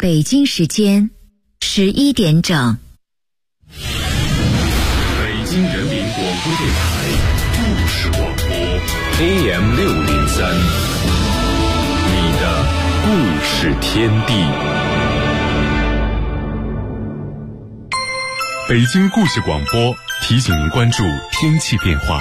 北京时间11点整。 北京人民广播电台故事广播 AM603，你的故事天地。北京故事广播提醒您关注天气变化。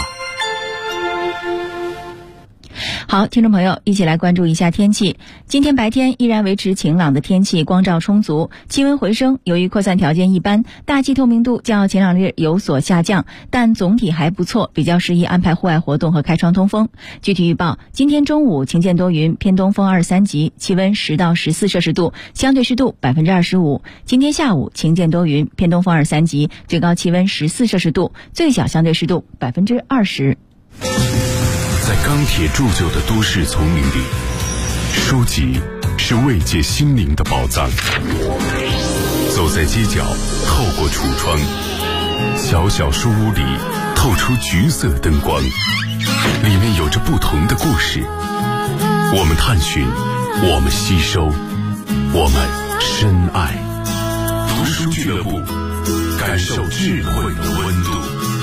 好，听众朋友，一起来关注一下天气。今天白天依然维持晴朗的天气，光照充足，气温回升。由于扩散条件一般，大气透明度较前两日有所下降，但总体还不错，比较适宜安排户外活动和开窗通风。具体预报：今天中午晴间多云，偏东风23级，气温10到14摄氏度，相对湿度25%。今天下午晴间多云，偏东风23级，最高气温14摄氏度，最小相对湿度20%。 在钢铁铸就的都市丛林里，书籍是慰藉心灵的宝藏。走在街角，透过橱窗，小小书屋里透出橘色灯光，里面有着不同的故事。我们探寻，我们吸收，我们深爱。读书俱乐部，感受智慧的温度。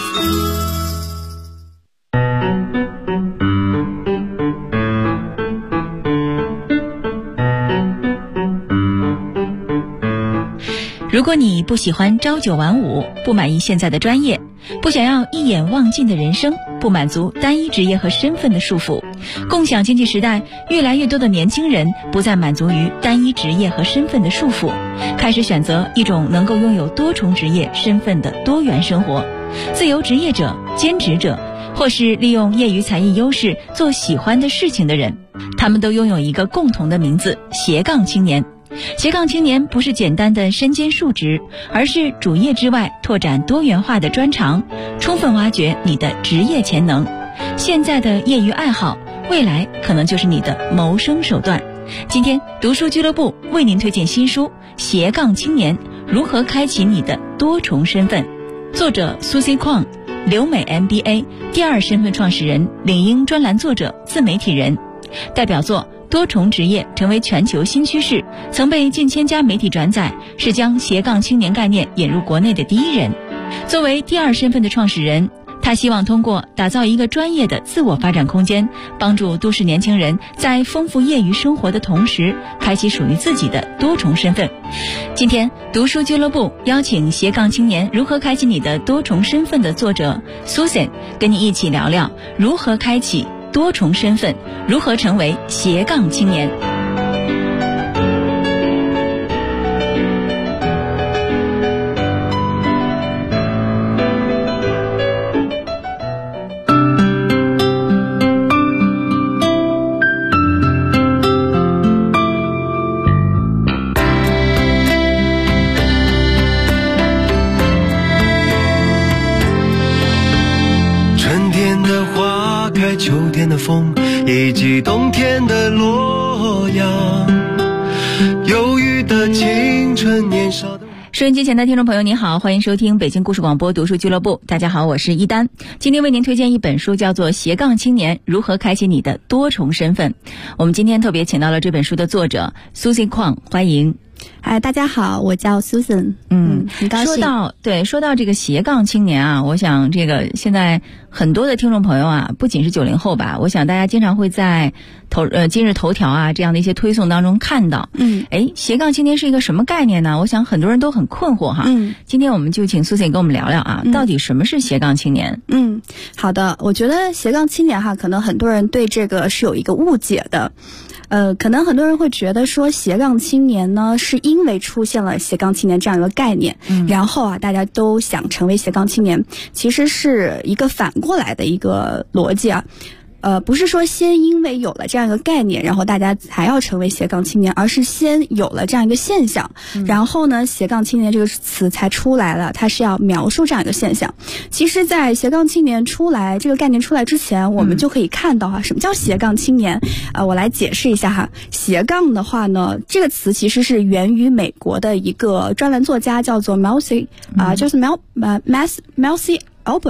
如果你不喜欢朝九晚五，不满意现在的专业，不想要一眼望尽的人生，不满足单一职业和身份的束缚，共享经济时代，越来越多的年轻人不再满足于单一职业和身份的束缚，开始选择一种能够拥有多重职业身份的多元生活。自由职业者、兼职者，或是利用业余才艺优势做喜欢的事情的人，他们都拥有一个共同的名字：斜杠青年。斜杠青年不是简单的身兼数职，而是主业之外拓展多元化的专长，充分挖掘你的职业潜能。现在的业余爱好，未来可能就是你的谋生手段。今天读书俱乐部为您推荐新书《斜杠青年：如何开启你的多重身份》，作者苏西矿，留美 MBA 第二身份创始人，领英专栏作者，自媒体人。代表作多重职业成为全球新趋势，曾被近千家媒体转载，是将斜杠青年概念引入国内的第一人。作为第二身份的创始人，他希望通过打造一个专业的自我发展空间，帮助都市年轻人在丰富业余生活的同时，开启属于自己的多重身份。今天读书俱乐部邀请斜杠青年如何开启你的多重身份的作者 Susan 跟你一起聊聊如何开启多重身份，如何成为斜杠青年。 春天的花开，秋天的风，以及冬天的洛阳，忧郁的青春，年少的。 收音机前的听众朋友您好，欢迎收听北京故事广播读书俱乐部。大家好，我是一丹。今天为您推荐一本书，叫做《斜杠青年：如何开启你的多重身份》。我们今天特别请到了这本书的作者 Susan Kwong， 欢迎。 大家好，我叫 Susan。很高兴。 说到这个斜杠青年啊，我想这个现在很多的听众朋友啊，不仅是90后吧，我想大家经常会在今日头条啊这样的一些推送当中看到。斜杠青年是一个什么概念呢？我想很多人都很困惑哈。今天我们就请 Susan 跟我们聊聊啊，到底什么是斜杠青年？ 好的，我觉得斜杠青年哈，可能很多人对这个是有一个误解的。可能很多人会觉得说斜杠青年呢，是因为出现了斜杠青年这样一个概念，然后啊，大家都想成为斜杠青年，其实是一个反过来的一个逻辑啊。不是说先因为有了这样一个概念，然后大家才要成为斜杠青年，而是先有了这样一个现象，然后呢，斜杠青年这个词才出来了，它是要描述这样一个现象。其实在斜杠青年出来这个概念出来之前，我们就可以看到什么叫斜杠青年。我来解释一下哈。斜杠的话呢，这个词其实是源于美国的一个专栏作家，叫做Melcy Albertman。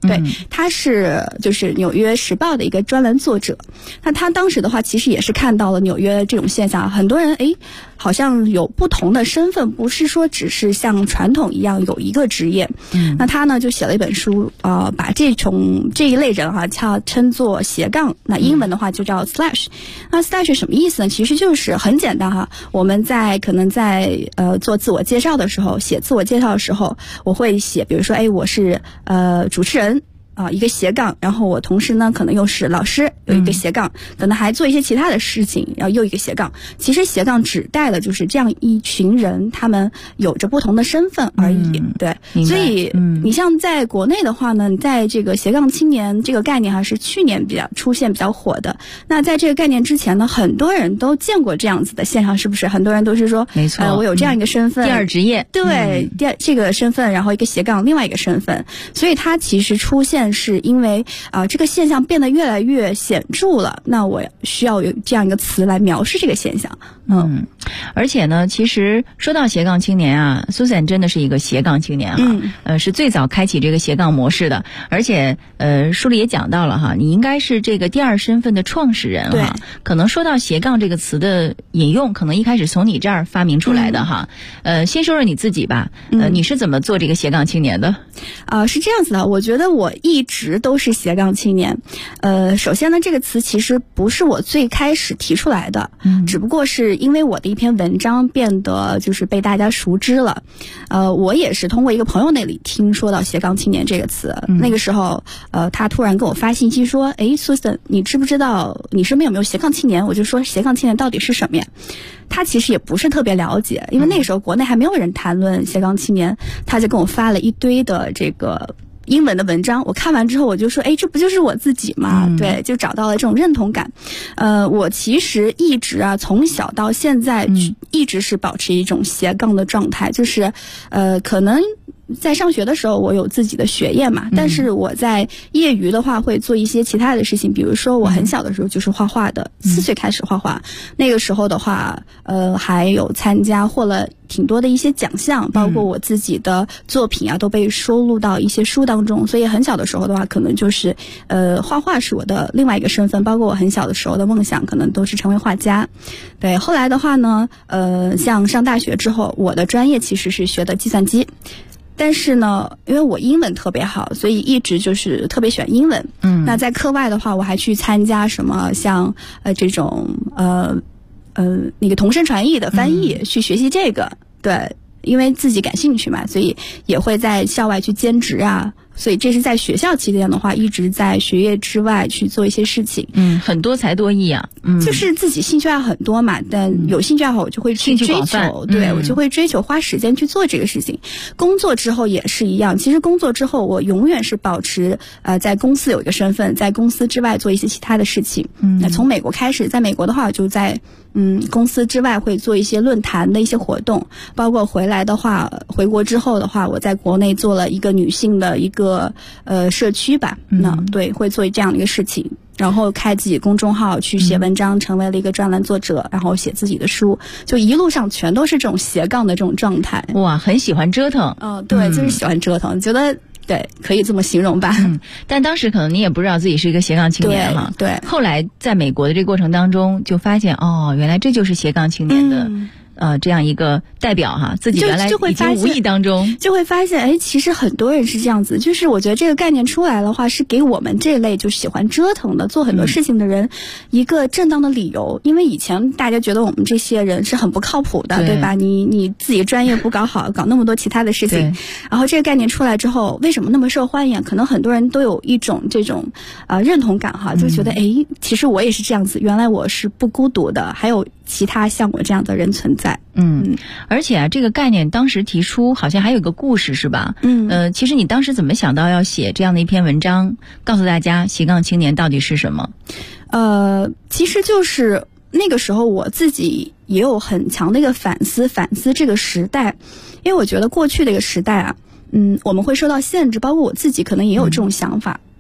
对，他是就是纽约时报的一个专栏作者。那他当时的话其实也是看到了纽约这种现象，很多人好像有不同的身份，不是说只是像传统一样有一个职业。那他呢就写了一本书，把这一类人称作斜杠，那英文的话就叫 slash。那 slash 什么意思呢？其实就是很简单我们可能在做自我介绍的时候，写自我介绍的时候，我会写，比如说我是主持人。一个斜杠，然后我同时呢可能又是老师，有一个斜杠，可能还做一些其他的事情，然后又一个斜杠。其实斜杠指代的就是这样一群人，他们有着不同的身份而已。对，所以你像在国内的话呢，你在这个斜杠青年这个概念是去年出现比较火的。那在这个概念之前呢，很多人都见过这样子的现象，是不是？很多人都是说， 没错， 我有这样一个身份， 第二职业， 对，这个身份，然后一个斜杠，另外一个身份，所以它其实出现是因为这个现象变得越来越显著了，那我需要有这样一个词来描述这个现象。 而且呢，其实说到斜杠青年Susan 真的是一个斜杠青年是最早开启这个斜杠模式的，而且书里也讲到了你应该是这个第二身份的创始人可能说到斜杠这个词的引用，可能一开始从你这儿发明出来的先说说你自己吧，你是怎么做这个斜杠青年的？ 是这样子的，我觉得我一直都是斜杠青年。首先呢，这个词其实不是我最开始提出来的，只不过是因为我的一篇文章变得就是被大家熟知了。我也是通过一个朋友那里听说到斜杠青年这个词，那个时候他突然给我发信息说，Susan 你知不知道你身边有没有斜杠青年？我就说斜杠青年到底是什么呀？他其实也不是特别了解，因为那时候国内还没有人谈论斜杠青年，他就跟我发了一堆的这个英文的文章，我看完之后我就说，这不就是我自己吗？对，就找到了这种认同感。我其实一直从小到现在一直是保持一种斜杠的状态，就是可能在上学的时候我有自己的学业嘛，但是我在业余的话会做一些其他的事情，比如说我很小的时候就是画画的，4岁开始画画，那个时候的话还有参加获了挺多的一些奖项，包括我自己的作品都被收录到一些书当中，所以很小的时候的话可能就是画画是我的另外一个身份，包括我很小的时候的梦想可能都是成为画家。对，后来的话呢像上大学之后，我的专业其实是学的计算机，但是呢因为我英文特别好，所以一直就是特别喜欢英文。那在课外的话我还去参加什么像这种那个同声传译的翻译，去学习这个。对，因为自己感兴趣嘛，所以也会在校外去兼职所以这是在学校期间的话，一直在学业之外去做一些事情。 很多才多艺就是自己兴趣爱好很多嘛，但有兴趣爱好我就会去追求，对，我就会追求花时间去做这个事情。工作之后也是一样，其实工作之后我永远是保持在公司有一个身份，在公司之外做一些其他的事情。那从美国开始，在美国的话就在公司之外会做一些论坛的一些活动，包括回来的话，回国之后的话，我在国内做了一个女性的一个社区吧，那对，会做这样的一个事情，然后开自己公众号去写文章，成为了一个专栏作者，然后写自己的书，就一路上全都是这种斜杠的这种状态。 哇，很喜欢折腾。 对，就是喜欢折腾，觉得对，可以这么形容吧。 但当时可能你也不知道自己是一个斜杠青年对， 后来在美国的这个过程当中就发现，原来这就是斜杠青年的这样一个代表自己原来已经无意当中就会发现，其实很多人是这样子。就是我觉得这个概念出来的话，是给我们这类就喜欢折腾的、做很多事情的人一个正当的理由。因为以前大家觉得我们这些人是很不靠谱的，对吧？你自己专业不搞好，搞那么多其他的事情。然后这个概念出来之后，为什么那么受欢迎？可能很多人都有一种这种认同感就觉得其实我也是这样子，原来我是不孤独的，还有其他像我这样的人存在。 而且这个概念当时提出好像还有个故事是吧？其实你当时怎么想到要写这样的一篇文章，告诉大家斜杠青年到底是什么？ 其实就是那个时候我自己也有很强的一个反思这个时代，因为我觉得过去的一个时代我们会受到限制，包括我自己可能也有这种想法。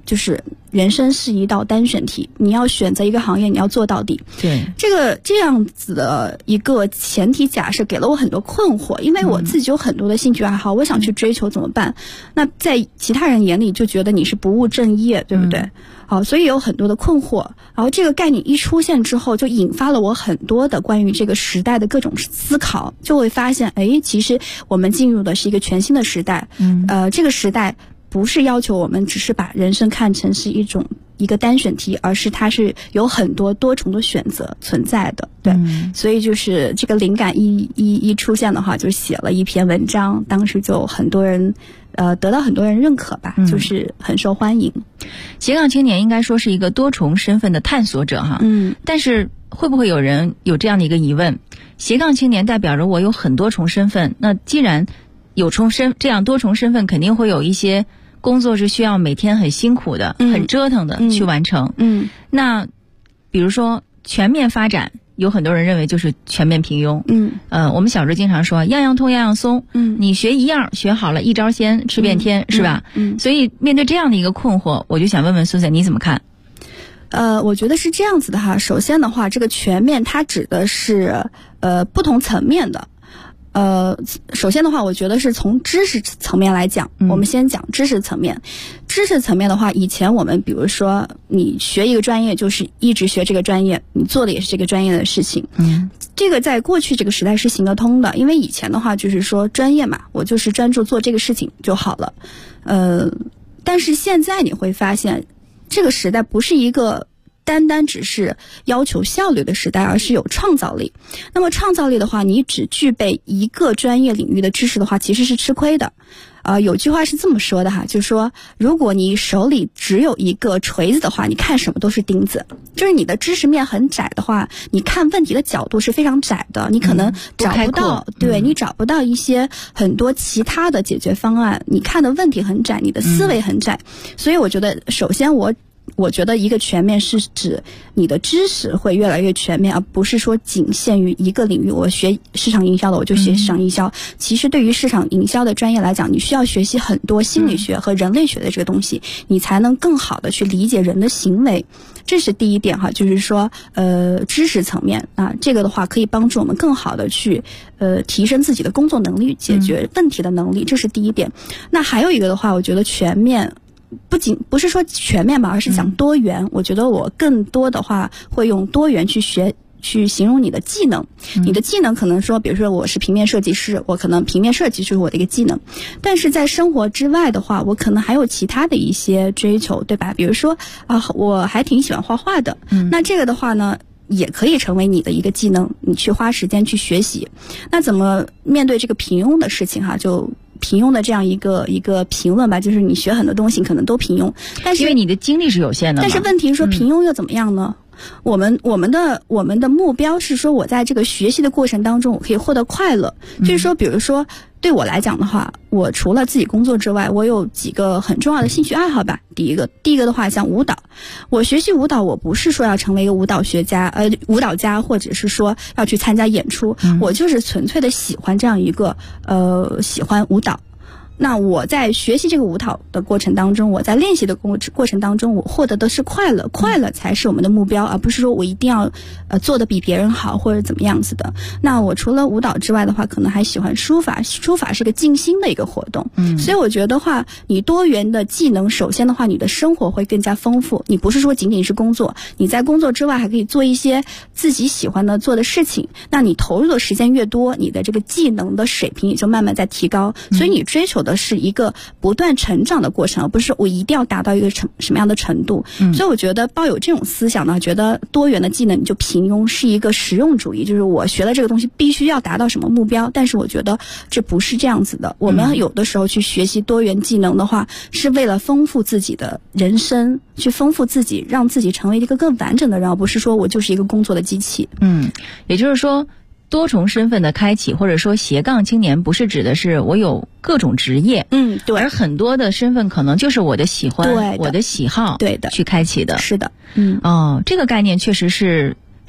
就是人生是一道单选题，你要选择一个行业，你要做到底。 对， 这样子的一个前提假设给了我很多困惑，因为我自己有很多的兴趣爱好，我想去追求怎么办？那在其他人眼里就觉得你是不务正业，对不对？好，所以有很多的困惑。然后这个概念一出现之后，就引发了我很多的关于这个时代的各种思考，就会发现，其实我们进入的是一个全新的时代。这个时代不是要求我们只是把人生看成是一个单选题，而是它是有很多多重的选择存在的。对，所以就是这个灵感一出现的话，就写了一篇文章，当时就很多人得到很多人认可吧，就是很受欢迎。 斜杠青年应该说是一个多重身份的探索者哈。但是会不会有人有这样的一个疑问，斜杠青年代表着我有很多重身份，那既然有这样多重身份，肯定会有一些工作是需要每天很辛苦的、很折腾的去完成。那比如说全面发展，有很多人认为就是全面平庸。我们小时候经常说样样通样样松。你学一样学好了，一招鲜吃遍天，是吧？所以面对这样的一个困惑，我就想问问苏珊你怎么看？ 我觉得是这样子的哈。首先的话，这个全面它指的是不同层面的。首先的话，我觉得是从知识层面来讲，我们先讲知识层面。知识层面的话，以前我们比如说你学一个专业，就是一直学这个专业，你做的也是这个专业的事情。这个在过去这个时代是行得通的，因为以前的话就是说专业嘛，我就是专注做这个事情就好了。但是现在你会发现，这个时代不是一个单单只是要求效率的时代，而是有创造力。那么创造力的话，你只具备一个专业领域的知识的话，其实是吃亏的。有句话是这么说的哈，就是说如果你手里只有一个锤子的话，你看什么都是钉子。就是你的知识面很窄的话，你看问题的角度是非常窄的，你可能找不到，对，你找不到一些很多其他的解决方案，你看的问题很窄，你的思维很窄。所以我觉得首先我觉得一个全面是指你的知识会越来越全面，而不是说仅限于一个领域。我学市场营销的我就学市场营销，其实对于市场营销的专业来讲，你需要学习很多心理学和人类学的这个东西，你才能更好的去理解人的行为。这是第一点哈，就是说知识层面啊，这个的话可以帮助我们更好的去提升自己的工作能力，解决问题的能力，这是第一点。那还有一个的话，我觉得全面不是说全面吧，而是讲多元。我觉得我更多的话会用多元去形容你的技能。你的技能可能说，比如说我是平面设计师，我可能平面设计是我的一个技能，但是在生活之外的话，我可能还有其他的一些追求，对吧？比如说我还挺喜欢画画的，那这个的话呢也可以成为你的一个技能，你去花时间去学习。那怎么面对这个平庸的事情哈，就平庸的这样一个评论吧，就是你学很多东西可能都平庸，但是因为你的精力是有限的嘛。 但是问题是说平庸又怎么样呢？我们的目标是说，我在这个学习的过程当中，我可以获得快乐。就是说，比如说对我来讲的话，我除了自己工作之外，我有几个很重要的兴趣爱好吧。第一个的话，像舞蹈，我学习舞蹈，我不是说要成为一个舞蹈家，或者是说要去参加演出，我就是纯粹的喜欢这样一个喜欢舞蹈。那我在学习这个舞蹈的过程当中，我在练习的过程当中，我获得的是快乐，快乐才是我们的目标，而不是说我一定要做得比别人好或者怎么样子的。那我除了舞蹈之外的话，可能还喜欢书法，书法是个静心的一个活动。所以我觉得话，你多元的技能，首先的话，你的生活会更加丰富。你不是说仅仅是工作，你在工作之外还可以做一些自己喜欢的做的事情。那你投入的时间越多，你的这个技能的水平也就慢慢在提高。所以你追求的是一个不断成长的过程，而不是我一定要达到一个什么样的程度。所以我觉得抱有这种思想呢，觉得多元的技能你就平庸，是一个实用主义，就是我学了这个东西必须要达到什么目标。但是我觉得这不是这样子的，我们有的时候去学习多元技能的话，是为了丰富自己的人生，去丰富自己，让自己成为一个更完整的人，而不是说我就是一个工作的机器。 也就是说多重身份的开启，或者说斜杠青年，不是指的是我有各种职业， 对， 而很多的身份可能就是我的喜欢，我的喜好， 对的， 去开启的。 是的， 这个概念确实是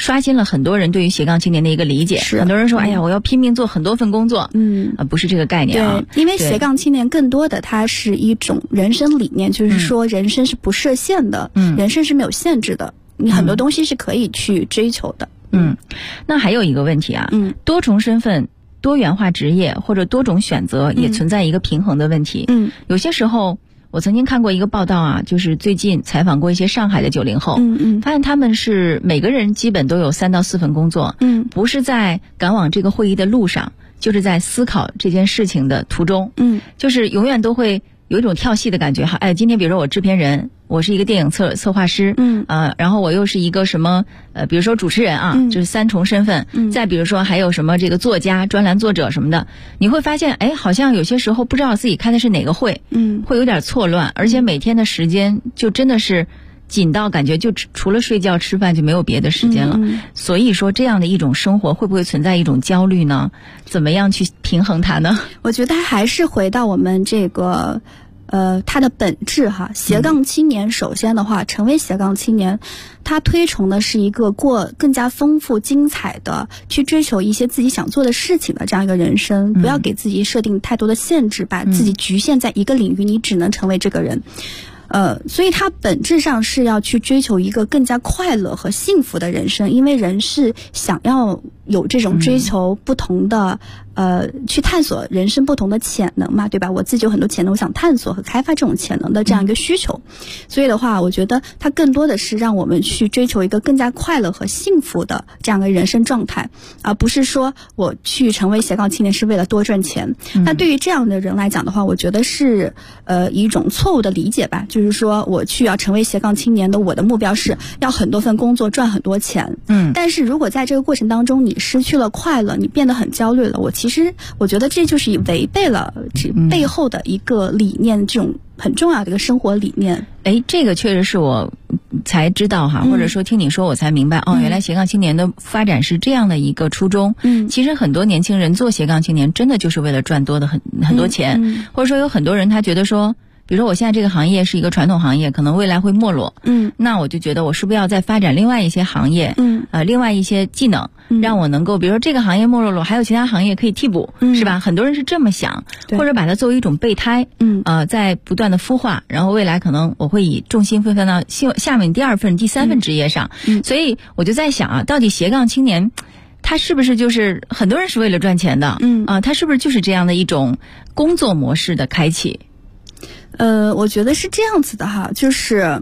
刷新了很多人对于斜杠青年的一个理解。很多人说，哎呀，我要拼命做很多份工作，不是这个概念啊。 对，因为斜杠青年更多的它是一种人生理念，就是说人生是不设限的，人生是没有限制的，你很多东西是可以去追求的。 那还有一个问题啊，多重身份、多元化职业或者多种选择也存在一个平衡的问题。有些时候我曾经看过一个报道啊，就是最近采访过一些上海的90后，发现他们是每个人基本都有3到4份工作，不是在赶往这个会议的路上，就是在思考这件事情的途中，就是永远都会有一种跳戏的感觉。哎，今天比如说我制片人，我是一个电影策划师，然后我又是一个什么比如说主持人啊，就是3重身份，再比如说还有什么这个作家、专栏作者什么的，你会发现，哎，好像有些时候不知道自己开的是哪个会，会有点错乱，而且每天的时间就真的是紧到感觉就除了睡觉吃饭就没有别的时间了。所以说这样的一种生活会不会存在一种焦虑呢？怎么样去平衡它呢？ 我觉得还是回到我们这个它的本质哈。斜杠青年首先的话，成为斜杠青年，他推崇的是一个过更加丰富精彩的，去追求一些自己想做的事情的这样一个人生，不要给自己设定太多的限制，把自己局限在一个领域，你只能成为这个人。所以它本质上是要去追求一个更加快乐和幸福的人生，因为人是想要有这种追求不同的去探索人生不同的潜能嘛，对吧？我自己有很多潜能，我想探索和开发这种潜能的这样一个需求。所以的话，我觉得它更多的是让我们去追求一个更加快乐和幸福的这样一个人生状态，而不是说我去成为斜杠青年是为了多赚钱。那对于这样的人来讲的话，我觉得是一种错误的理解吧，就是说我去要成为斜杠青年的，我的目标是要很多份工作赚很多钱。但是如果在这个过程当中你失去了快乐，你变得很焦虑了，我觉得这就是违背了这背后的一个理念，这种很重要的一个生活理念。 这个确实是我才知道哈，或者说听你说我才明白，原来斜杠青年的发展是这样的一个初衷。其实很多年轻人做斜杠青年真的就是为了赚多的很多钱，或者说有很多人他觉得说，比如说我现在这个行业是一个传统行业，可能未来会没落，那我就觉得我是不是要再发展另外一些行业，另外一些技能，让我能够比如说这个行业没落了，还有其他行业可以替补，是吧？很多人是这么想，或者把它作为一种备胎，在不断的孵化，然后未来可能我会以重心分散到下面第2份、第3份职业上。所以我就在想啊，到底斜杠青年他是不是就是很多人是为了赚钱的？他是不是就是这样的一种工作模式的开启？ 我觉得是这样子的哈，就是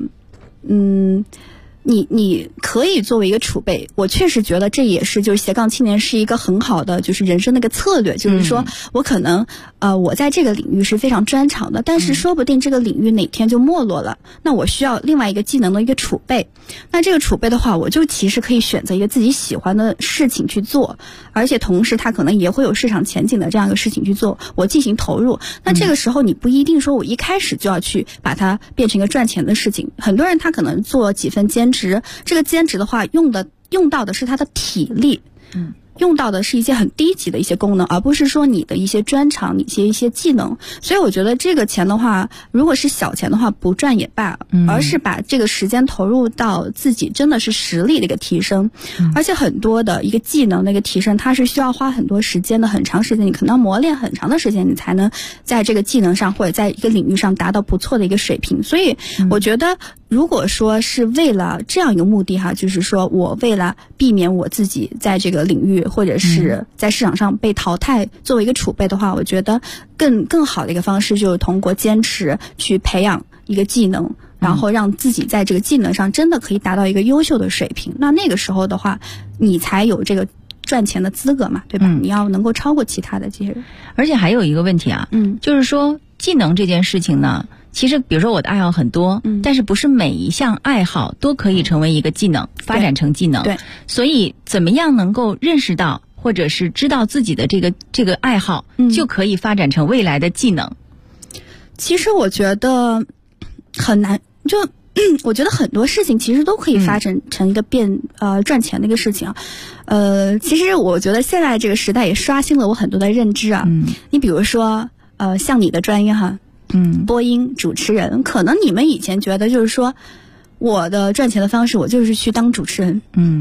你可以作为一个储备，我确实觉得这也是就是斜杠青年是一个很好的就是人生的一个策略，就是说我可能我在这个领域是非常专长的，但是说不定这个领域哪天就没落了，那我需要另外一个技能的一个储备。那这个储备的话，我就其实可以选择一个自己喜欢的事情去做，而且同时它可能也会有市场前景的这样一个事情去做，我进行投入。那这个时候你不一定说我一开始就要去把它变成一个赚钱的事情，很多人他可能做几份兼职，这个兼职的话用到的是他的体力，用到的是一些很低级的一些功能，而不是说你的一些专长、你一些技能。所以我觉得这个钱的话，如果是小钱的话不赚也罢，而是把这个时间投入到自己真的是实力的一个提升。而且很多的一个技能的一个提升，它是需要花很多时间的，很长时间，你可能要磨练很长的时间，你才能在这个技能上或者在一个领域上达到不错的一个水平。所以我觉得如果说是为了这样一个目的哈，就是说我为了避免我自己在这个领域或者是在市场上被淘汰作为一个储备的话，我觉得更好的一个方式就是通过坚持去培养一个技能，然后让自己在这个技能上真的可以达到一个优秀的水平。那个时候的话，你才有这个赚钱的资格嘛，对吧？你要能够超过其他的这些人。 而且还有一个问题啊，就是说技能这件事情呢，其实比如说我的爱好很多，但是不是每一项爱好都可以成为一个技能，发展成技能。对，所以怎么样能够认识到或者是知道自己的这个爱好，就可以发展成未来的技能？ 其实我觉得很难，我觉得很多事情其实都可以发展成一个赚钱的一个事情啊。其实我觉得现在这个时代也刷新了我很多的认知啊。你比如说像你的专业哈，播音主持人，可能你们以前觉得就是说我的赚钱的方式我就是去当主持人，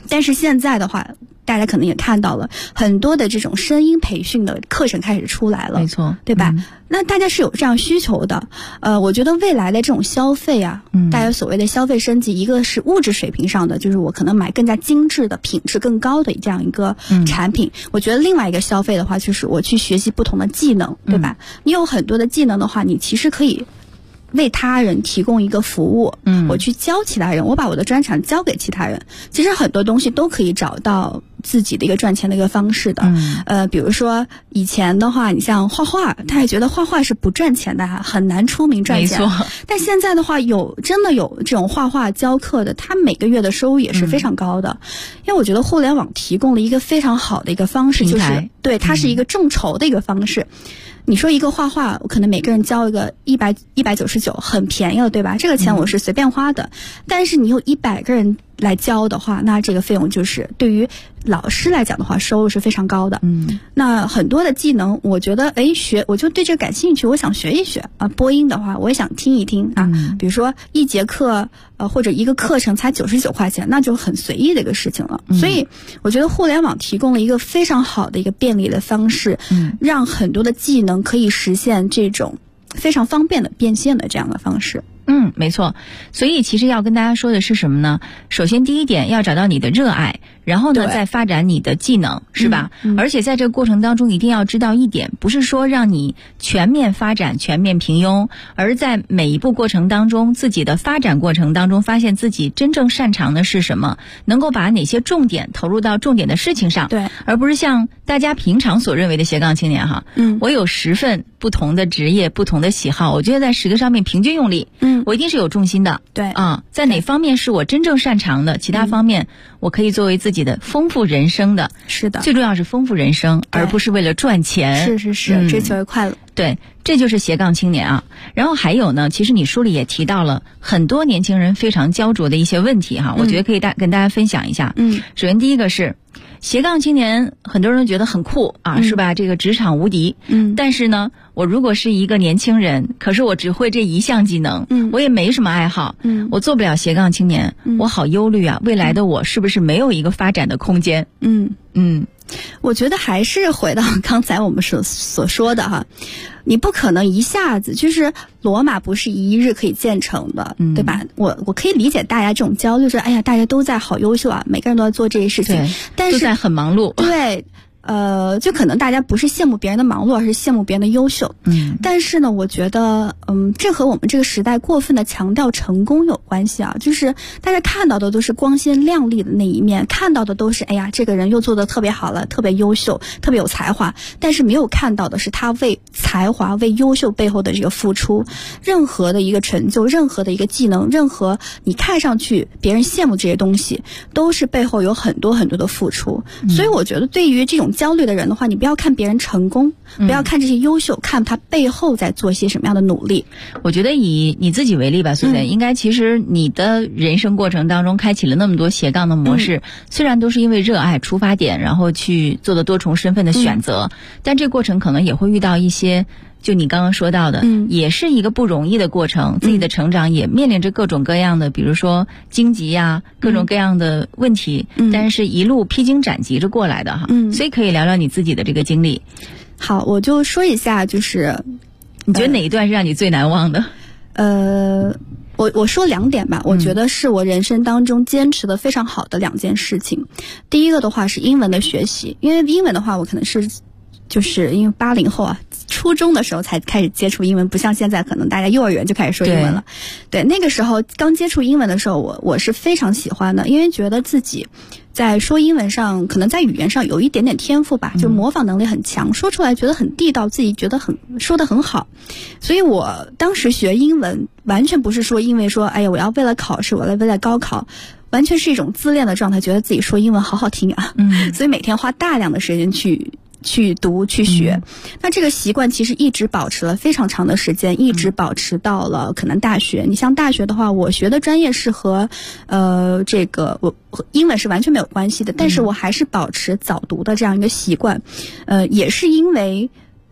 但是现在的话，大家可能也看到了很多的这种声音培训的课程开始出来了， 没错， 对吧？那大家是有这样需求的。我觉得未来的这种消费啊，大家所谓的消费升级，一个是物质水平上的，就是我可能买更加精致的、品质更高的这样一个产品。我觉得另外一个消费的话，就是我去学习不同的技能，对吧？你有很多的技能的话，你其实可以为他人提供一个服务，我去教其他人，我把我的专长教给其他人。其实很多东西都可以找到自己的一个赚钱的一个方式的。比如说以前的话，你像画画，大家觉得画画是不赚钱的，很难出名赚钱。 没错。 但现在的话，真的有这种画画教课的，他每个月的收入也是非常高的。因为我觉得互联网提供了一个非常好的一个方式，就是对，它是一个众筹的一个方式。你说一个画画，我可能每个人交一个199，很便宜了，对吧？这个钱我是随便花的。但是你有100个人来教的话，那这个费用就是对于老师来讲的话，收入是非常高的。那很多的技能，我觉得我就对这个感兴趣，我想学一学啊。播音的话，我也想听一听啊。比如说一节课或者一个课程才99块钱，那就很随意的一个事情了。所以我觉得互联网提供了一个非常好的一个便利的方式，让很多的技能可以实现这种非常方便的变现的这样的方式。 没错。所以其实要跟大家说的是什么呢？首先第一点要找到你的热爱，然后呢再发展你的技能，是吧？而且在这个过程当中一定要知道一点，不是说让你全面发展、全面平庸，而在每一步过程当中，自己的发展过程当中发现自己真正擅长的是什么，能够把哪些重点投入到重点的事情上。 对， 而不是像大家平常所认为的斜杠青年哈。我有10份不同的职业、不同的喜好，我觉得在10个上面平均用力。我一定是有重心的。 对在哪方面是我真正擅长的，其他方面我可以作为自己的丰富人生的。 是的， 最重要是丰富人生，而不是为了赚钱。 是追求快乐。 对，这就是斜杠青年啊。然后还有呢，其实你书里也提到了很多年轻人非常焦灼的一些问题哈，我觉得可以跟大家分享一下。首先第一个是斜杠青年，很多人觉得很酷啊，是吧？这个职场无敌。但是呢，我如果是一个年轻人，可是我只会这一项技能，我也没什么爱好，我做不了斜杠青年，我好忧虑啊，未来的我是不是没有一个发展的空间？ 我觉得还是回到刚才我们所说的哈，你不可能一下子就是罗马不是一日可以建成的，对吧？我可以理解大家这种焦虑，说哎呀，大家都在好优秀啊，每个人都在做这些事情，但是都在很忙碌。 对。就可能大家不是羡慕别人的忙碌，而是羡慕别人的优秀。但是呢，我觉得，这和我们这个时代过分的强调成功有关系啊。就是大家看到的都是光鲜亮丽的那一面，看到的都是，哎呀，这个人又做得特别好了，特别优秀，特别有才华。但是没有看到的是他为才华、为优秀背后的这个付出。任何的一个成就，任何的一个技能，任何你看上去别人羡慕这些东西，都是背后有很多很多的付出。所以我觉得，对于这种焦虑的人的话，你不要看别人成功，不要看这些优秀，看他背后在做些什么样的努力。 我觉得以你自己为例吧，苏菲，应该其实你的人生过程当中开启了那么多斜杠的模式，虽然都是因为热爱出发点，然后去做的多重身份的选择，但这过程可能也会遇到一些就你刚刚说到的，也是一个不容易的过程，自己的成长也面临着各种各样的，比如说荆棘呀，各种各样的问题，但是一路披荆斩棘着过来的哈。所以可以聊聊你自己的这个经历。 好，我就说一下，就是你觉得哪一段是让你最难忘的？ 我说2点吧，我觉得是我人生当中坚持的非常好的2件事情。第一个的话是英文的学习，因为英文的话我可能是就是因为80后啊，初中的时候才开始接触英文，不像现在可能大家幼儿园就开始说英文了。对，那个时候刚接触英文的时候，我是非常喜欢的，因为觉得自己在说英文上，可能在语言上有一点点天赋吧，就模仿能力很强，说出来觉得很地道，自己觉得说得很好。所以我当时学英文完全不是说因为说哎呀我要为了考试，我要为了高考，完全是一种自恋的状态，觉得自己说英文好好听啊。所以每天花大量的时间去读去学。那这个习惯其实一直保持了非常长的时间，一直保持到了可能大学。你像大学的话，我学的专业是和这个我英文是完全没有关系的，但是我还是保持早读的这样一个习惯。也是因为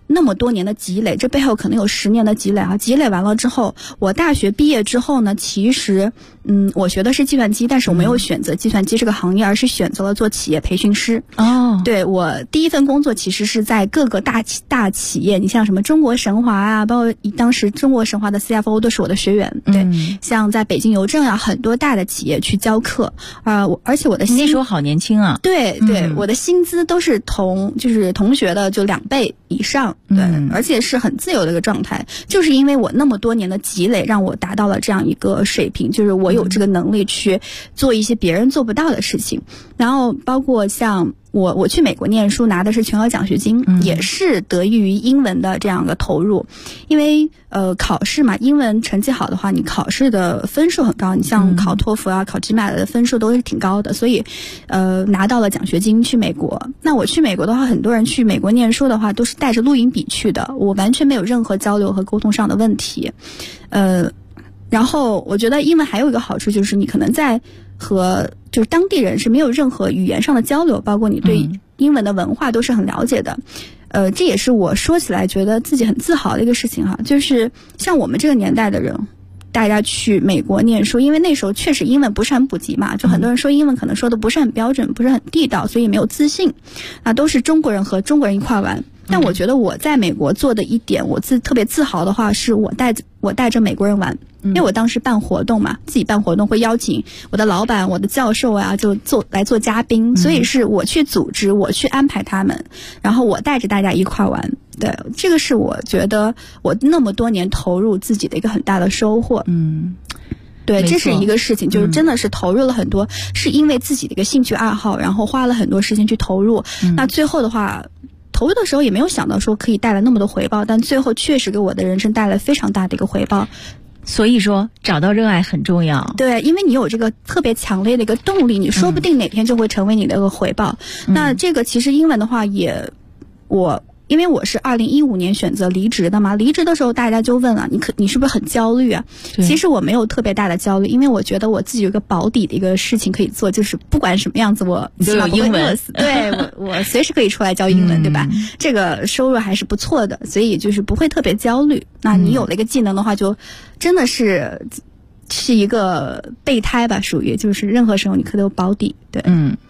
那么多年的积累，这背后可能有10年的积累啊。积累完了之后，我大学毕业之后呢，其实我学的是计算机，但是我没有选择计算机这个行业，而是选择了做企业培训师。对，我第一份工作其实是在各个大企业，你像什么中国神华啊，包括当时中国神华的 CFO 都是我的学员。对，像在北京邮政啊，很多大的企业去教课而且我的那时候好年轻啊。 对，我的薪资都是就是同学的就2倍以上。对，而且是很自由的一个状态，就是因为我那么多年的积累，让我达到了这样一个水平，就是我有这个能力去做一些别人做不到的事情。然后包括像我去美国念书拿的是全额奖学金，也是得益于英文的这样的投入。因为考试嘛，英文成绩好的话，你考试的分数很高，你像考托福啊、考 GMAT 的分数都是挺高的，所以拿到了奖学金去美国。那我去美国的话，很多人去美国念书的话都是带着录音笔去的，我完全没有任何交流和沟通上的问题。然后我觉得英文还有一个好处，就是你可能在和就是当地人是没有任何语言上的交流，包括你对英文的文化都是很了解的。这也是我说起来觉得自己很自豪的一个事情哈，就是像我们这个年代的人，大家去美国念书，因为那时候确实英文不是很普及嘛，就很多人说英文可能说的不是很标准，不是很地道，所以没有自信。都是中国人和中国人一块玩。但我觉得我在美国做的一点，我特别自豪的话，是我带着美国人玩。因为我当时办活动嘛，自己办活动会邀请我的老板、我的教授啊，就来做嘉宾，所以是我去组织，我去安排他们，然后我带着大家一块玩。对，这个是我觉得我那么多年投入自己的一个很大的收获。对，这是一个事情，就是真的是投入了很多，是因为自己的一个兴趣爱好，然后花了很多时间去投入。那最后的话，投入的时候也没有想到说可以带来那么多回报，但最后确实给我的人生带来非常大的一个回报。 所以说找到热爱很重要。 对，因为你有这个特别强烈的一个动力，你说不定哪天就会成为你的一个回报。那这个其实英文的话因为我是2015年选择离职的嘛，离职的时候大家就问了，你是不是很焦虑啊？其实我没有特别大的焦虑，因为我觉得我自己有个保底的一个事情可以做，就是不管什么样子我都有英文。 对，我随时可以出来教英文，对吧？这个收入还是不错的，所以就是不会特别焦虑。那你有了一个技能的话，就真的是一个备胎吧，属于就是任何时候你可以有保底。对，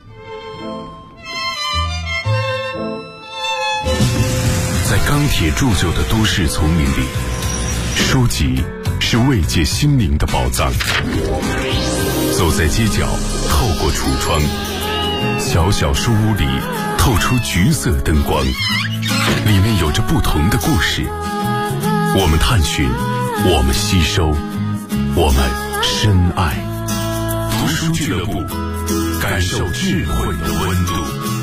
在钢铁铸就的都市丛林里，书籍是慰藉心灵的宝藏。走在街角，透过橱窗，小小书屋里透出橘色灯光，里面有着不同的故事。我们探寻，我们吸收，我们深爱。读书俱乐部，感受智慧的温度。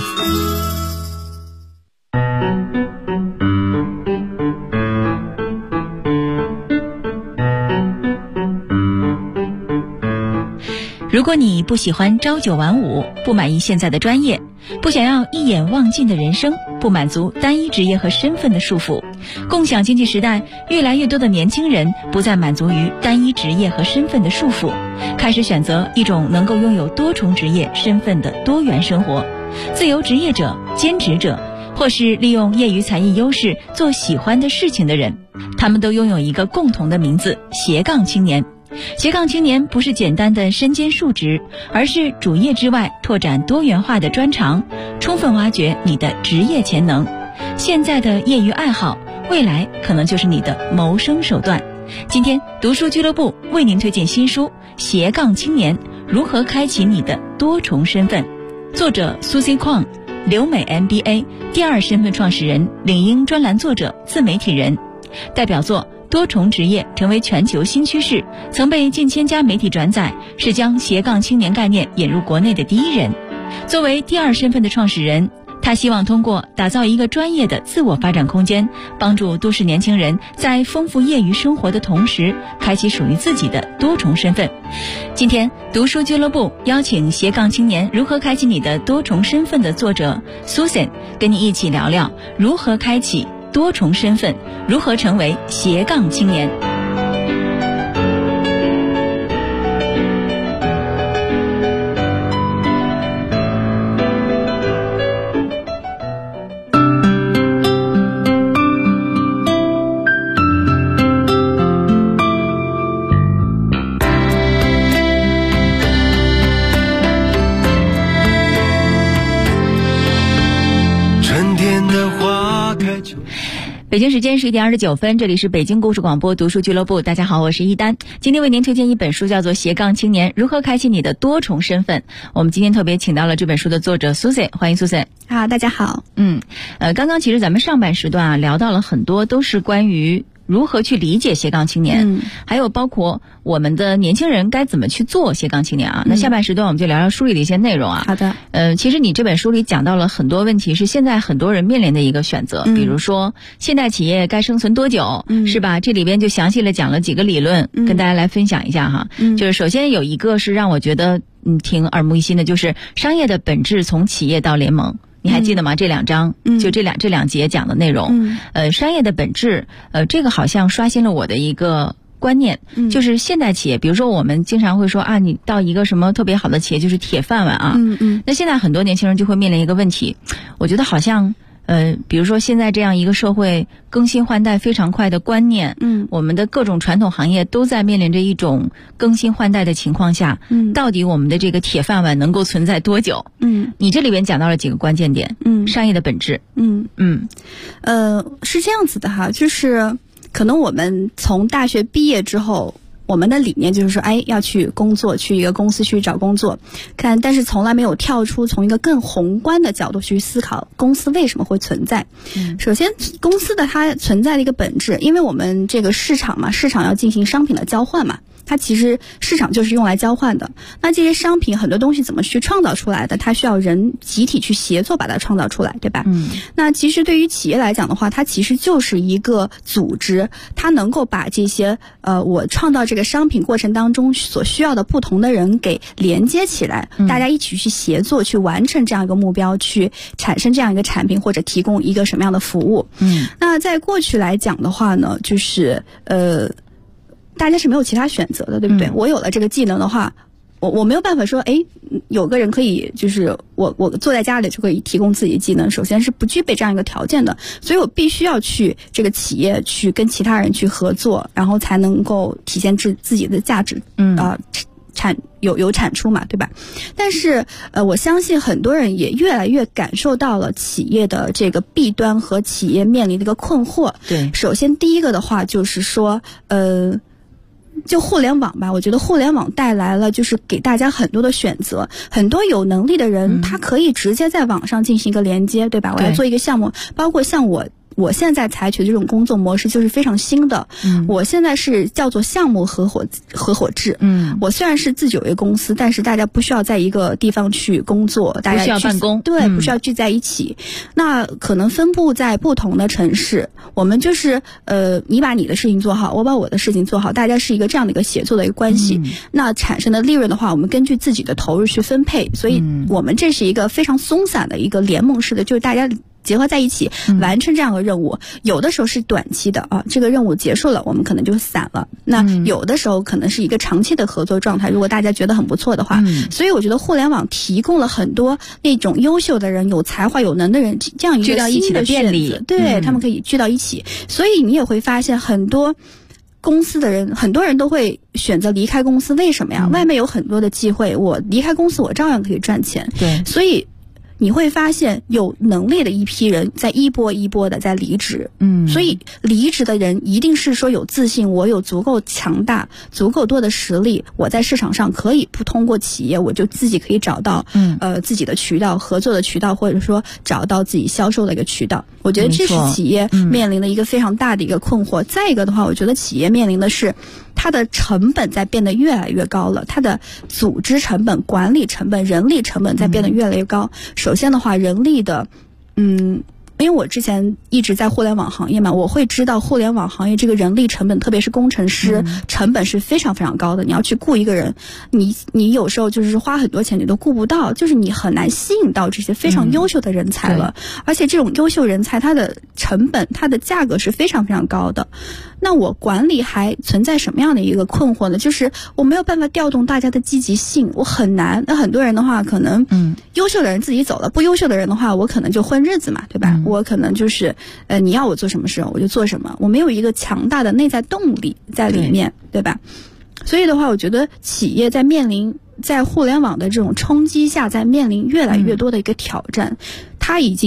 如果你不喜欢朝九晚五，不满意现在的专业，不想要一眼望尽的人生，不满足单一职业和身份的束缚，共享经济时代，越来越多的年轻人不再满足于单一职业和身份的束缚，开始选择一种能够拥有多重职业身份的多元生活。自由职业者、兼职者，或是利用业余才艺优势做喜欢的事情的人，他们都拥有一个共同的名字：斜杠青年。斜杠青年不是简单的身兼数职，而是主业之外拓展多元化的专长，充分挖掘你的职业潜能。现在的业余爱好，未来可能就是你的谋生手段。今天读书俱乐部为您推荐新书《斜杠青年：如何开启你的多重身份》，作者苏 C 邝，留美 MBA 第二身份创始人，领英专栏作者，自媒体人。代表作多重职业成为全球新趋势，曾被近千家媒体转载，是将斜杠青年概念引入国内的第一人。作为第二身份的创始人，他希望通过打造一个专业的自我发展空间，帮助都市年轻人在丰富业余生活的同时，开启属于自己的多重身份。今天读书俱乐部邀请斜杠青年如何开启你的多重身份的作者 Susan 跟你一起聊聊如何开启多重身份，如何成为斜杠青年。 北京时间11点29分，这里是北京故事广播读书俱乐部。大家好，我是一丹。今天为您推荐一本书，叫做《斜杠青年：如何开启你的多重身份》。我们今天特别请到了这本书的作者 Susan， 欢迎 Susan。 大家好。 刚刚其实咱们上半时段聊到了很多，都是关于如何去理解斜杠青年，还有包括我们的年轻人该怎么去做斜杠青年啊。那下半时段我们就聊聊书里的一些内容啊。 好的。 其实你这本书里讲到了很多问题，是现在很多人面临的一个选择，比如说现代企业该生存多久，是吧？这里边就详细的讲了几个理论，跟大家来分享一下哈。就是首先有一个是让我觉得挺耳目一新的，就是商业的本质从企业到联盟。你还记得吗？这两章，就这两节讲的内容。商业的本质，这个好像刷新了我的一个观念，就是现代企业，比如说我们经常会说啊，你到一个什么特别好的企业就是铁饭碗啊。那现在很多年轻人就会面临一个问题，我觉得好像比如说现在这样一个社会更新换代非常快的观念，我们的各种传统行业都在面临着一种更新换代的情况下，到底我们的这个铁饭碗能够存在多久？你这里边讲到了几个关键点，商业的本质， 是这样子的哈，就是可能我们从大学毕业之后，我们的理念就是说，要去工作，去一个公司去找工作，但是从来没有跳出从一个更宏观的角度去思考公司为什么会存在。首先，公司的它存在的一个本质，因为我们这个市场嘛，市场要进行商品的交换嘛。它其实市场就是用来交换的，那这些商品很多东西怎么去创造出来的，它需要人集体去协作把它创造出来，对吧？那其实对于企业来讲的话，它其实就是一个组织，它能够把这些我创造这个商品过程当中所需要的不同的人给连接起来，大家一起去协作去完成这样一个目标，去产生这样一个产品或者提供一个什么样的服务。那在过去来讲的话呢，就是大家是没有其他选择的，对不对？我有了这个技能的话，我没有办法说，有个人可以就是我坐在家里就可以提供自己的技能，首先是不具备这样一个条件的，所以我必须要去这个企业去跟其他人去合作，然后才能够体现自己的价值，有产出嘛，对吧？但是我相信很多人也越来越感受到了企业的这个弊端和企业面临的一个困惑。 对， 首先第一个的话就是说，就互联网吧，我觉得互联网带来了就是给大家很多的选择，很多有能力的人他可以直接在网上进行一个连接，对吧？我要做一个项目，包括像我现在采取的这种工作模式就是非常新的。我现在是叫做项目合伙制。我虽然是自己有一个公司，但是大家不需要在一个地方去工作，大家不需要办公， 对，不需要聚在一起。那可能分布在不同的城市，我们就是你把你的事情做好，我把我的事情做好，大家是一个这样的一个协作的一个关系。那产生的利润的话，我们根据自己的投入去分配，所以我们这是一个非常松散的一个联盟式的，就是大家结合在一起完成这样的任务。有的时候是短期的啊，这个任务结束了，我们可能就散了。那有的时候可能是一个长期的合作状态，如果大家觉得很不错的话。所以我觉得互联网提供了很多那种优秀的人、有才华、有能的人这样一个新的便利，对，他们可以聚到一起。所以你也会发现很多公司的人，很多人都会选择离开公司，为什么呀？外面有很多的机会，我离开公司我照样可以赚钱。对，所以你会发现有能力的一批人在一波一波的在离职。所以离职的人一定是说有自信，我有足够强大足够多的实力，我在市场上可以不通过企业，我就自己可以找到自己的渠道，合作的渠道，或者说找到自己销售的一个渠道。我觉得这是企业面临的一个非常大的一个困惑。再一个的话，我觉得企业面临的是它的成本在变得越来越高了，它的组织成本、管理成本、人力成本在变得越来越高。首先的话，人力的因为我之前一直在互联网行业嘛，我会知道互联网行业这个人力成本，特别是工程师成本是非常非常高的。你要去雇一个人，你有时候就是花很多钱你都雇不到，就是你很难吸引到这些非常优秀的人才了。而且这种优秀人才它的成本、它的价格是非常非常高的。那我管理还存在什么样的一个困惑呢？就是我没有办法调动大家的积极性，我很难。那很多人的话，可能优秀的人自己走了，不优秀的人的话，我可能就混日子嘛，对吧？我可能就是你要我做什么事我就做什么，我没有一个强大的内在动力在里面， 对吧？所以的话，我觉得企业在互联网的这种冲击下，在面临越来越多的一个挑战。它已经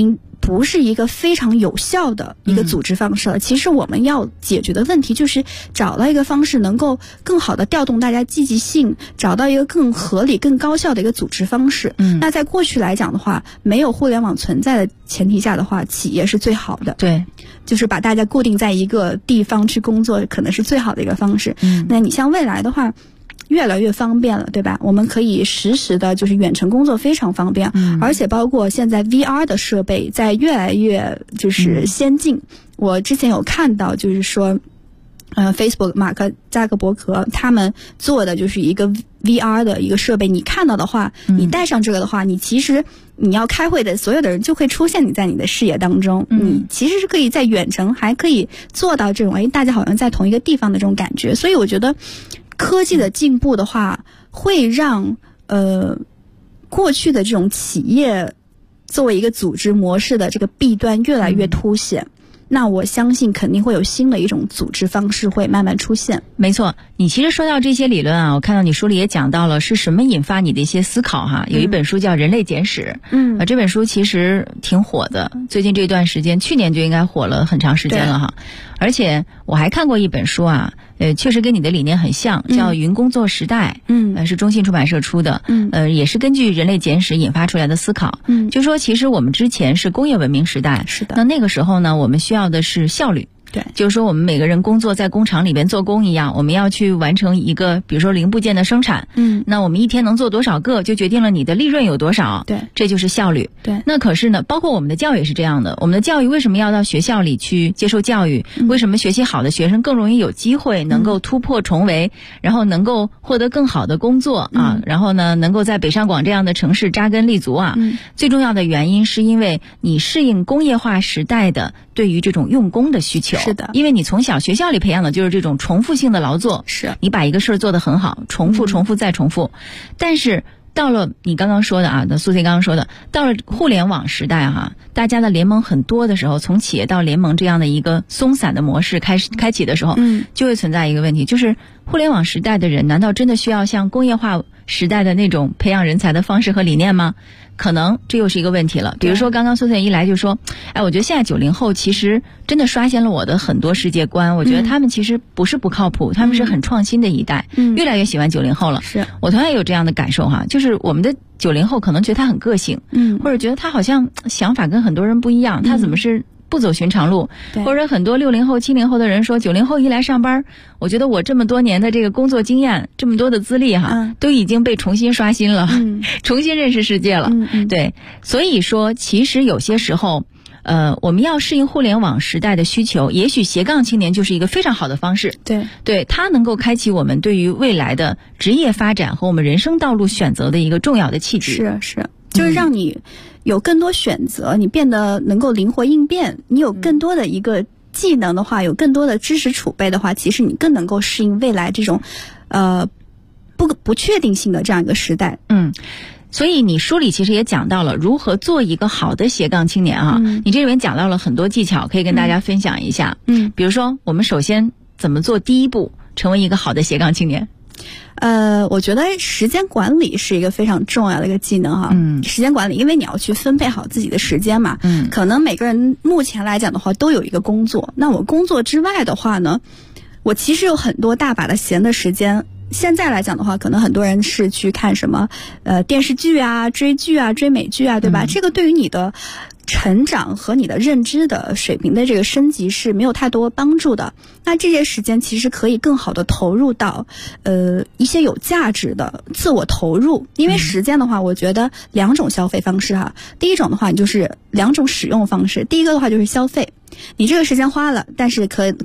不是一个非常有效的一个组织方式了。其实我们要解决的问题就是找到一个方式能够更好的调动大家积极性，找到一个更合理更高效的一个组织方式。那在过去来讲的话，没有互联网存在的前提下的话，企业是最好的。 对， 就是把大家固定在一个地方去工作，可能是最好的一个方式。那你像未来的话越来越方便了，对吧？我们可以实时的就是远程工作非常方便，而且包括现在 VR 的设备在越来越就是先进。我之前有看到就是说Facebook 马克扎克伯格他们做的就是一个 VR 的一个设备，你看到的话，你带上这个的话，你其实你要开会的所有的人就会出现你在你的视野当中，你其实是可以在远程还可以做到这种大家好像在同一个地方的这种感觉。所以我觉得科技的进步的话，会让过去的这种企业作为一个组织模式的这个弊端越来越凸显。那我相信肯定会有新的一种组织方式会慢慢出现。 没错，你其实说到这些理论啊，我看到你书里也讲到了是什么引发你的一些思考哈。有一本书叫《人类简史》，这本书其实挺火的，最近这段时间，去年就应该火了很长时间了哈。而且我还看过一本书啊，确实跟你的理念很像，叫《云工作时代》，是中信出版社出的，也是根据《人类简史》引发出来的思考，就说其实我们之前是工业文明时代， 是的， 那个时候呢，我们需要的是效率。 对， 就是说我们每个人工作在工厂里边做工一样，我们要去完成一个比如说零部件的生产，那我们一天能做多少个就决定了你的利润有多少， 对， 这就是效率。 对， 那可是呢，包括我们的教育也是这样的，我们的教育为什么要到学校里去接受教育，为什么学习好的学生更容易有机会能够突破重围，然后能够获得更好的工作啊，然后呢能够在北上广这样的城市扎根立足啊，最重要的原因是因为你适应工业化时代的对于这种用工的需求。 是的， 因为你从小学校里培养的就是这种重复性的劳作， 是你把一个事儿做得很好，重复再重复。但是到了你刚刚说的啊，苏西刚刚说的，到了互联网时代哈，大家的联盟很多的时候，从企业到联盟这样的一个松散的模式开启的时候，就会存在一个问题，就是互联网时代的人难道真的需要像工业化时代的那种培养人才的方式和理念吗？可能这又是一个问题了。比如说刚刚苏翠一来就说，我觉得现在90后其实真的刷新了我的很多世界观，我觉得他们其实不是不靠谱，他们是很创新的一代，越来越喜欢90后了。 是我同样有这样的感受哈，就是我们的90后可能觉得他很个性，或者觉得他好像想法跟很多人不一样，他怎么是不走寻常路，或者很多60后、70后的人说，90后一来上班，我觉得我这么多年的这个工作经验，这么多的资历哈，都已经被重新刷新了，重新认识世界了。对，所以说其实有些时候，我们要适应互联网时代的需求，也许斜杠青年就是一个非常好的方式。对，它能够开启我们对于未来的职业发展和我们人生道路选择的一个重要的契机。 是，就是让你有更多选择，你变得能够灵活应变，你有更多的一个技能的话，有更多的知识储备的话，其实你更能够适应未来这种不确定性的这样一个时代。 所以你书里其实也讲到了如何做一个好的斜杠青年啊，你这里面讲到了很多技巧，可以跟大家分享一下。比如说我们首先怎么做第一步，成为一个好的斜杠青年。 我觉得时间管理是一个非常重要的一个技能哈。时间管理，因为你要去分配好自己的时间嘛。可能每个人目前来讲的话都有一个工作，那我工作之外的话呢，我其实有很多大把的闲的时间。现在来讲的话，可能很多人是去看什么电视剧啊、追剧啊、追美剧啊，对吧？这个对于你的成长和你的认知的水平的这个升级是没有太多帮助的。那这些时间其实可以更好的投入到一些有价值的自我投入。因为时间的话，我觉得两种消费方式哈。第一种的话，你就是两种使用方式。第一个的话就是消费，你这个时间花了，但是可